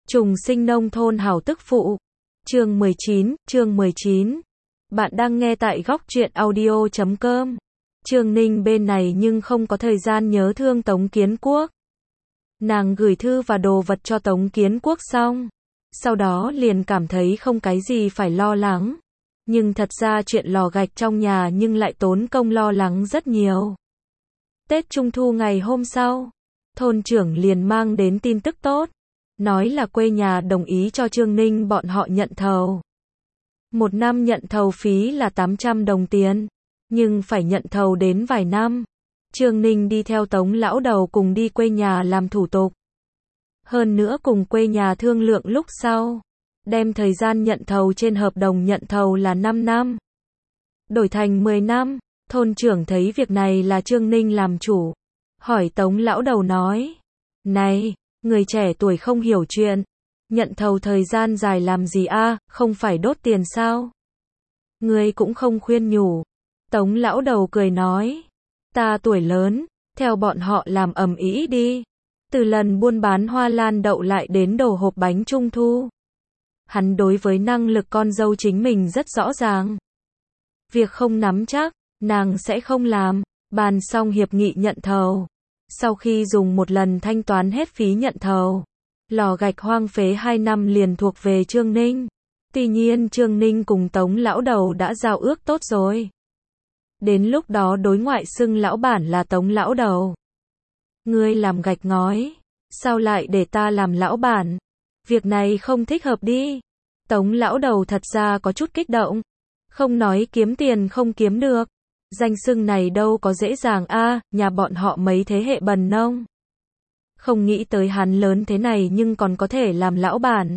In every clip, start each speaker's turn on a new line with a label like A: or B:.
A: Trùng sinh nông thôn hảo tức phụ. Chương 19. Bạn đang nghe tại góc truyện audio.com. Trương Ninh bên này nhưng không có thời gian nhớ thương Tống Kiến Quốc. Nàng gửi thư và đồ vật cho Tống Kiến Quốc xong, sau đó liền cảm thấy không cái gì phải lo lắng. Nhưng thật ra chuyện lò gạch trong nhà nhưng lại tốn công lo lắng rất nhiều. Tết Trung Thu ngày hôm sau, thôn trưởng liền mang đến tin tức tốt, nói là quê nhà đồng ý cho Trương Ninh bọn họ nhận thầu. Một năm nhận thầu phí là 800 đồng tiền, nhưng phải nhận thầu đến vài năm. Trương Ninh đi theo Tống lão đầu cùng đi quê nhà làm thủ tục. Hơn nữa cùng quê nhà thương lượng lúc sau, đem thời gian nhận thầu trên hợp đồng nhận thầu là 5 năm, đổi thành 10 năm. Thôn trưởng thấy việc này là Trương Ninh làm chủ, hỏi Tống lão đầu nói: "Này, người trẻ tuổi không hiểu chuyện, nhận thầu thời gian dài làm gì a, không phải đốt tiền sao? Ngươi cũng không khuyên nhủ." Tống lão đầu cười nói: "Ta tuổi lớn, theo bọn họ làm ầm ĩ đi." Từ lần buôn bán hoa lan đậu lại đến đồ hộp bánh trung thu, hắn đối với năng lực con dâu chính mình rất rõ ràng. Việc không nắm chắc, nàng sẽ không làm. Bàn xong hiệp nghị nhận thầu, sau khi dùng một lần thanh toán hết phí nhận thầu, lò gạch hoang phế 2 năm liền thuộc về Trương Ninh. Tuy nhiên Trương Ninh cùng Tống lão đầu đã giao ước tốt rồi. Đến lúc đó đối ngoại xưng lão bản là Tống lão đầu. Ngươi làm gạch ngói, sao lại để ta làm lão bản? Việc này không thích hợp đi. Tống lão đầu thật ra có chút kích động. Không nói kiếm tiền không kiếm được, danh xưng này đâu có dễ dàng a, nhà bọn họ mấy thế hệ bần nông. Không nghĩ tới hắn lớn thế này nhưng còn có thể làm lão bản.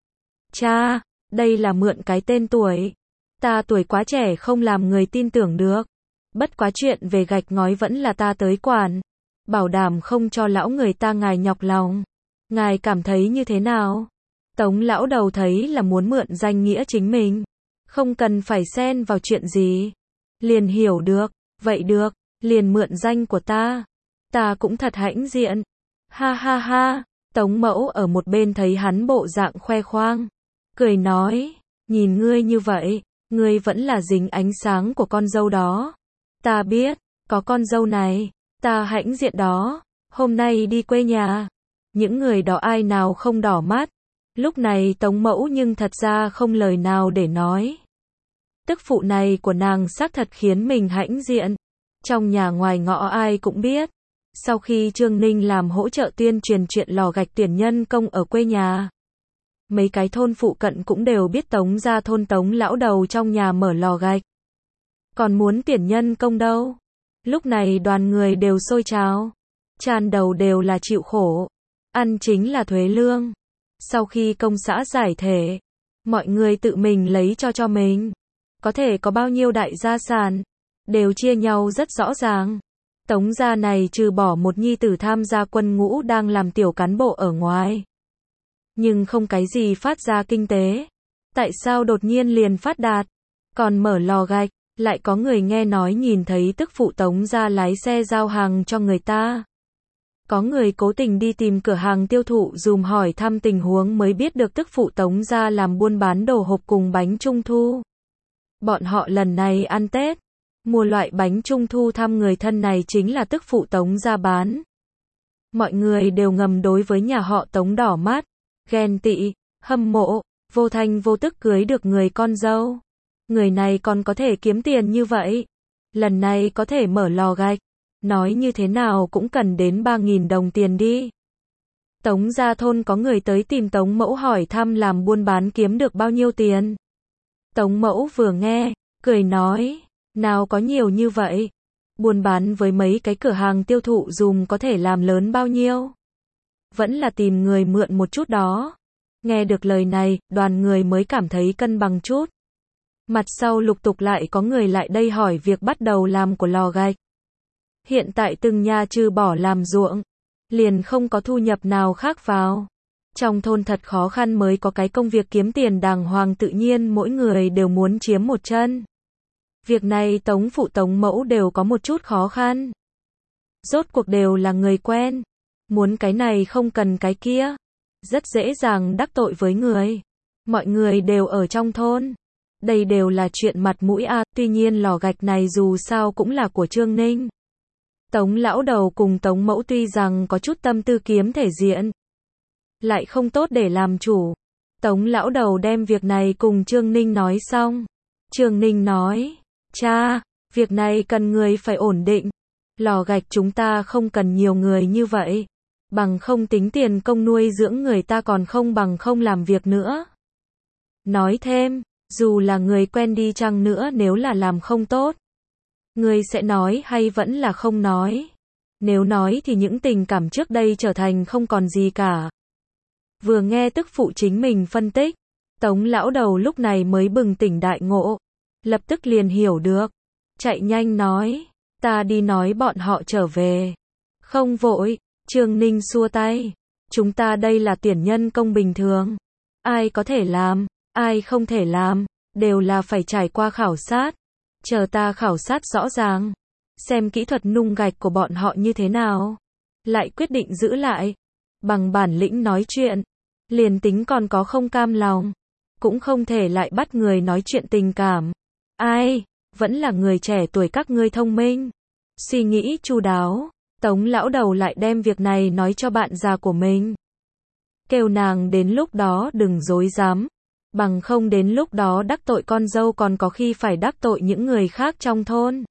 A: Cha, đây là mượn cái tên tuổi. Ta tuổi quá trẻ không làm người tin tưởng được. Bất quá chuyện về gạch ngói vẫn là ta tới quản. Bảo đảm không cho lão người ta ngài nhọc lòng. Ngài cảm thấy như thế nào? Tống lão đầu thấy là muốn mượn danh nghĩa chính mình, không cần phải xen vào chuyện gì. Liền hiểu được, vậy được, liền mượn danh của ta. Ta cũng thật hãnh diện. Ha ha ha, Tống mẫu ở một bên thấy hắn bộ dạng khoe khoang, cười nói: "Nhìn ngươi như vậy, ngươi vẫn là dính ánh sáng của con dâu đó. Ta biết, có con dâu này, ta hãnh diện đó. Hôm nay đi quê nhà, những người đó ai nào không đỏ mắt." Lúc này Tống mẫu nhưng thật ra không lời nào để nói. Tức phụ này của nàng xác thật khiến mình hãnh diện. Trong nhà ngoài ngõ ai cũng biết. Sau khi Trương Ninh làm hỗ trợ tuyên truyền chuyện lò gạch tuyển nhân công ở quê nhà, mấy cái thôn phụ cận cũng đều biết Tống gia thôn Tống lão đầu trong nhà mở lò gạch. Còn muốn tuyển nhân công đâu. Lúc này đoàn người đều xôi trào, tràn đầu đều là chịu khổ. Ăn chính là thuế lương. Sau khi công xã giải thể, mọi người tự mình lấy cho mình. Có thể có bao nhiêu đại gia sản, đều chia nhau rất rõ ràng. Tống gia này trừ bỏ một nhi tử tham gia quân ngũ đang làm tiểu cán bộ ở ngoài, nhưng không cái gì phát ra kinh tế. Tại sao đột nhiên liền phát đạt? Còn mở lò gạch, lại có người nghe nói nhìn thấy tức phụ Tống gia lái xe giao hàng cho người ta. Có người cố tình đi tìm cửa hàng tiêu thụ dùm hỏi thăm tình huống mới biết được tức phụ Tống gia làm buôn bán đồ hộp cùng bánh trung thu. Bọn họ lần này ăn Tết, mua loại bánh trung thu thăm người thân này chính là tức phụ Tống gia bán. Mọi người đều ngầm đối với nhà họ Tống đỏ mắt, ghen tị, hâm mộ, vô thanh vô tức cưới được người con dâu. Người này còn có thể kiếm tiền như vậy. Lần này có thể mở lò gạch, nói như thế nào cũng cần đến 3.000 đồng tiền đi. Tống gia thôn có người tới tìm Tống mẫu hỏi thăm làm buôn bán kiếm được bao nhiêu tiền. Tống mẫu vừa nghe, cười nói: "Nào có nhiều như vậy. Buôn bán với mấy cái cửa hàng tiêu thụ dùm có thể làm lớn bao nhiêu. Vẫn là tìm người mượn một chút đó." Nghe được lời này, đoàn người mới cảm thấy cân bằng chút. Mặt sau lục tục lại có người lại đây hỏi việc bắt đầu làm của lò gạch. Hiện tại từng nhà trừ bỏ làm ruộng, liền không có thu nhập nào khác vào. Trong thôn thật khó khăn mới có cái công việc kiếm tiền đàng hoàng, tự nhiên mỗi người đều muốn chiếm một chân. Việc này Tống phụ Tống mẫu đều có một chút khó khăn. Rốt cuộc đều là người quen, muốn cái này không cần cái kia. rất dễ dàng đắc tội với người. Mọi người đều ở trong thôn. Đây đều là chuyện mặt mũi a, tuy nhiên lò gạch này dù sao cũng là của Trương Ninh. Tống lão đầu cùng Tống mẫu tuy rằng có chút tâm tư kiếm thể diện, lại không tốt để làm chủ. Tống lão đầu đem việc này cùng Trương Ninh nói xong. Trương Ninh nói, cha, việc này cần người phải ổn định. Lò gạch chúng ta không cần nhiều người như vậy. Bằng không tính tiền công nuôi dưỡng người ta còn không bằng không làm việc nữa. Nói thêm, dù là người quen đi chăng nữa nếu là làm không tốt, người sẽ nói hay vẫn là không nói? Nếu nói thì những tình cảm trước đây trở thành không còn gì cả. Vừa nghe tức phụ chính mình phân tích, Tống lão đầu lúc này mới bừng tỉnh đại ngộ, lập tức liền hiểu được, chạy nhanh nói, ta đi nói bọn họ trở về. Không vội, Trương Ninh xua tay, chúng ta đây là tuyển nhân công bình thường, ai có thể làm, ai không thể làm, đều là phải trải qua khảo sát. Chờ ta khảo sát rõ ràng, xem kỹ thuật nung gạch của bọn họ như thế nào, lại quyết định giữ lại. Bằng bản lĩnh nói chuyện, liền tính còn có không cam lòng, cũng không thể lại bắt người nói chuyện tình cảm. Ai, vẫn là người trẻ tuổi các ngươi thông minh, suy nghĩ chu đáo. Tống lão đầu lại đem việc này nói cho bạn già của mình, kêu nàng đến lúc đó đừng dối dám, bằng không đến lúc đó đắc tội con dâu còn có khi phải đắc tội những người khác trong thôn.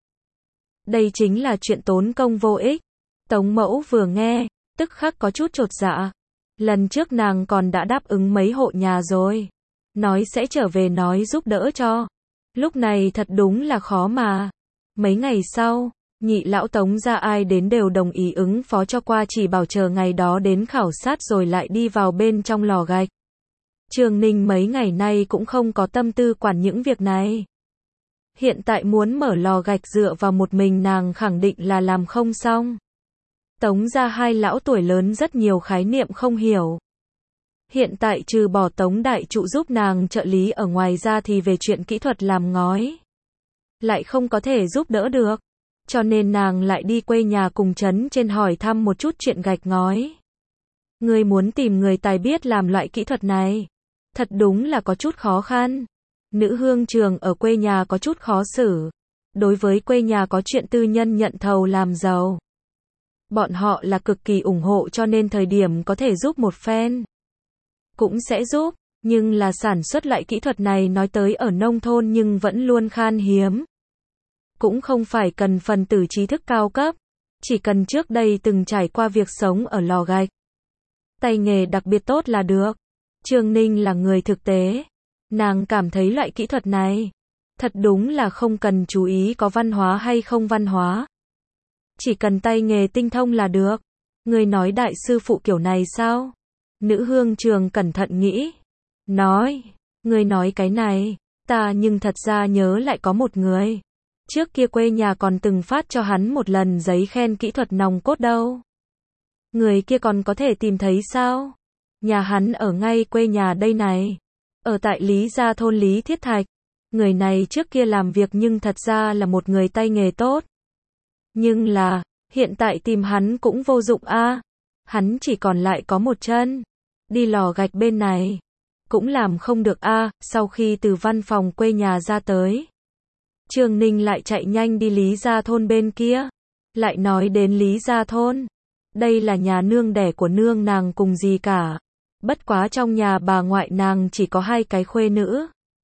A: Đây chính là chuyện tốn công vô ích. Tống mẫu vừa nghe, tức khắc có chút chột dạ. Lần trước nàng còn đã đáp ứng mấy hộ nhà rồi, nói sẽ trở về nói giúp đỡ cho. Lúc này thật đúng là khó mà. Mấy ngày sau, nhị lão Tống gia ai đến đều đồng ý ứng phó cho qua, chỉ bảo chờ ngày đó đến khảo sát rồi lại đi vào bên trong lò gạch. Trương Ninh mấy ngày nay cũng không có tâm tư quản những việc này. Hiện tại muốn mở lò gạch dựa vào một mình nàng khẳng định là làm không xong. Tống gia hai lão tuổi lớn rất nhiều khái niệm không hiểu. Hiện tại trừ bỏ Tống đại trụ giúp nàng trợ lý ở ngoài ra thì về chuyện kỹ thuật làm ngói lại không có thể giúp đỡ được. Cho nên nàng lại đi quê nhà cùng trấn trên hỏi thăm một chút chuyện gạch ngói. Người muốn tìm người tài biết làm loại kỹ thuật này, thật đúng là có chút khó khăn. Nữ hương trường ở quê nhà có chút khó xử. Đối với quê nhà có chuyện tư nhân nhận thầu làm giàu, bọn họ là cực kỳ ủng hộ, cho nên thời điểm có thể giúp một phen cũng sẽ giúp. Nhưng là sản xuất loại kỹ thuật này nói tới ở nông thôn nhưng vẫn luôn khan hiếm. Cũng không phải cần phần tử trí thức cao cấp, chỉ cần trước đây từng trải qua việc sống ở lò gạch, tay nghề đặc biệt tốt là được. Trương Ninh là người thực tế, nàng cảm thấy loại kỹ thuật này thật đúng là không cần chú ý có văn hóa hay không văn hóa, chỉ cần tay nghề tinh thông là được. Người nói đại sư phụ kiểu này sao? Nữ hương trường cẩn thận nghĩ, nói, người nói cái này, ta nhưng thật ra nhớ lại có một người. Trước kia quê nhà còn từng phát cho hắn một lần giấy khen kỹ thuật nòng cốt đâu. Người kia còn có thể tìm thấy sao? Nhà hắn ở ngay quê nhà đây này, ở tại Lý Gia thôn Lý Thiết Thạch. Người này trước kia làm việc nhưng thật ra là một người tay nghề tốt. Nhưng là, hiện tại tìm hắn cũng vô dụng a. Hắn chỉ còn lại có một chân, đi lò gạch bên này cũng làm không được a. Sau khi từ văn phòng quê nhà ra tới, Trương Ninh lại chạy nhanh đi Lý Gia thôn bên kia. Lại nói đến Lý Gia thôn, đây là nhà nương đẻ của nương nàng cùng gì cả. Bất quá trong nhà bà ngoại nàng chỉ có 2 cái khuê nữ,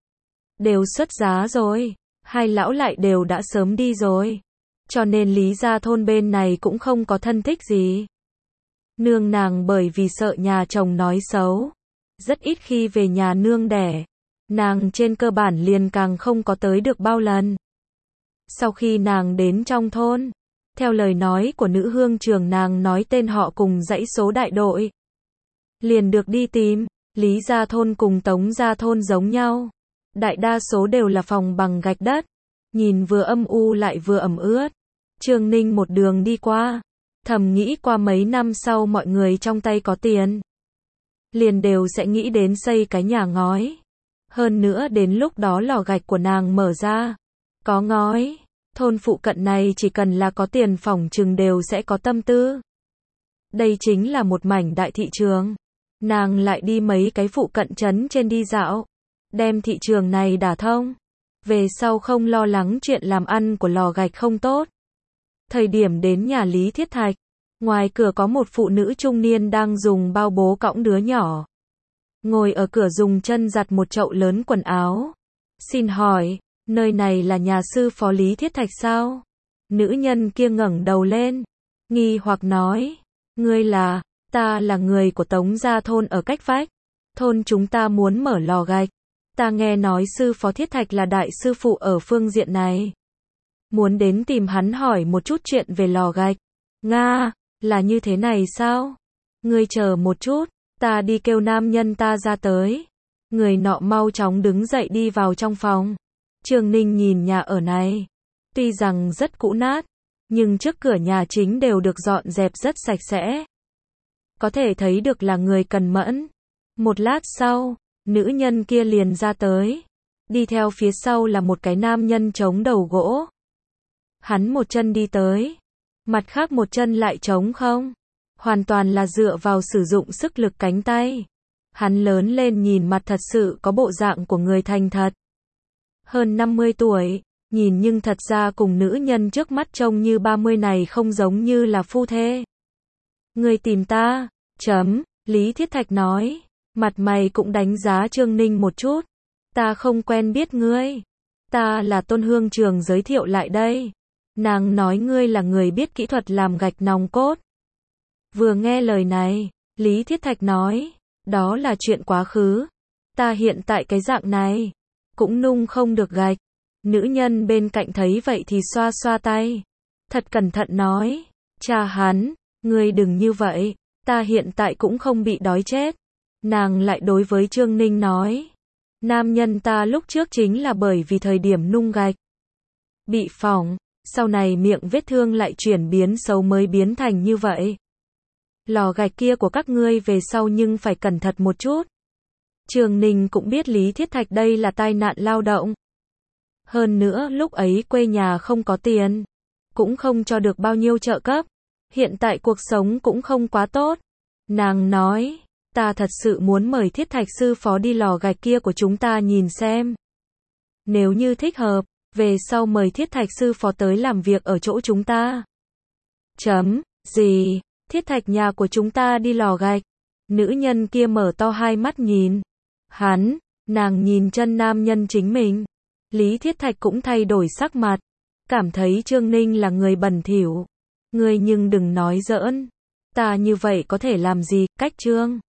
A: đều xuất giá rồi, 2 lão lại đều đã sớm đi rồi. Cho nên Lý Gia thôn bên này cũng không có thân thích gì. Nương nàng bởi vì sợ nhà chồng nói xấu, rất ít khi về nhà nương đẻ. Nàng trên cơ bản liền càng không có tới được bao lần. Sau khi nàng đến trong thôn, theo lời nói của nữ hương trường nàng nói tên họ cùng dãy số đại đội, liền được đi tìm. Lý Gia thôn cùng Tống Gia thôn giống nhau, đại đa số đều là phòng bằng gạch đất, nhìn vừa âm u lại vừa ẩm ướt. Trương Ninh một đường đi qua, thầm nghĩ qua mấy năm sau mọi người trong tay có tiền, liền đều sẽ nghĩ đến xây cái nhà ngói. Hơn nữa đến lúc đó lò gạch của nàng mở ra, có ngói, thôn phụ cận này chỉ cần là có tiền phỏng chừng đều sẽ có tâm tư. Đây chính là một mảnh đại thị trường. Nàng lại đi mấy cái phụ cận trấn trên đi dạo, đem thị trường này đả thông. Về sau không lo lắng chuyện làm ăn của lò gạch không tốt. Thời điểm đến nhà Lý Thiết Thạch, ngoài cửa có một phụ nữ trung niên đang dùng bao bố cõng đứa nhỏ. Ngồi ở cửa dùng chân giặt một chậu lớn quần áo. Xin hỏi, nơi này là nhà sư phó Lý Thiết Thạch sao? Nữ nhân kia ngẩng đầu lên, nghi hoặc nói, ngươi là, ta là người của Tống gia thôn ở cách vách. Thôn chúng ta muốn mở lò gạch. Ta nghe nói sư phó Thiết Thạch là đại sư phụ ở phương diện này. Muốn đến tìm hắn hỏi một chút chuyện về lò gạch. Nga, là như thế này sao? Ngươi chờ một chút, ta đi kêu nam nhân ta ra tới. Người nọ mau chóng đứng dậy đi vào trong phòng. Trương Ninh nhìn nhà ở này. Tuy rằng rất cũ nát, nhưng trước cửa nhà chính đều được dọn dẹp rất sạch sẽ. Có thể thấy được là người cần mẫn. Một lát sau, nữ nhân kia liền ra tới. Đi theo phía sau là một cái nam nhân chống đầu gỗ. Hắn một chân đi tới, mặt khác một chân lại trống không. Hoàn toàn là dựa vào sử dụng sức lực cánh tay. Hắn lớn lên nhìn mặt thật sự có bộ dạng của người thành thật. Hơn 50 tuổi, nhìn nhưng thật ra cùng nữ nhân trước mắt trông như 30 này không giống như là phu thê. Người tìm ta, Lý Thiết Thạch nói, mặt mày cũng đánh giá Trương Ninh một chút. Ta không quen biết ngươi. Ta là Tôn Hương Trường giới thiệu lại đây. Nàng nói ngươi là người biết kỹ thuật làm gạch nòng cốt. Vừa nghe lời này, Lý Thiết Thạch nói, đó là chuyện quá khứ. Ta hiện tại cái dạng này, cũng nung không được gạch. Nữ nhân bên cạnh thấy vậy thì xoa xoa tay. Thật cẩn thận nói, cha hắn, ngươi đừng như vậy, ta hiện tại cũng không bị đói chết. Nàng lại đối với Trương Ninh nói, nam nhân ta lúc trước chính là bởi vì thời điểm nung gạch bị phỏng, sau này miệng vết thương lại chuyển biến xấu mới biến thành như vậy. Lò gạch kia của các ngươi về sau nhưng phải cẩn thận một chút. Trương Ninh cũng biết Lý Thiết Thạch đây là tai nạn lao động. Hơn nữa lúc ấy quê nhà không có tiền, cũng không cho được bao nhiêu trợ cấp. Hiện tại cuộc sống cũng không quá tốt. Nàng nói, ta thật sự muốn mời Thiết Thạch sư phó đi lò gạch kia của chúng ta nhìn xem. Nếu như thích hợp, về sau mời Thiết Thạch sư phó tới làm việc ở chỗ chúng ta. Gì? Thiết Thạch nhà của chúng ta đi lò gạch? Nữ nhân kia mở to hai mắt nhìn. Hắn, nàng nhìn chân nam nhân chính mình. Lý Thiết Thạch cũng thay đổi sắc mặt. Cảm thấy Trương Ninh là người bẩn thỉu. Ngươi nhưng đừng nói giỡn. Ta như vậy có thể làm gì, cách Trương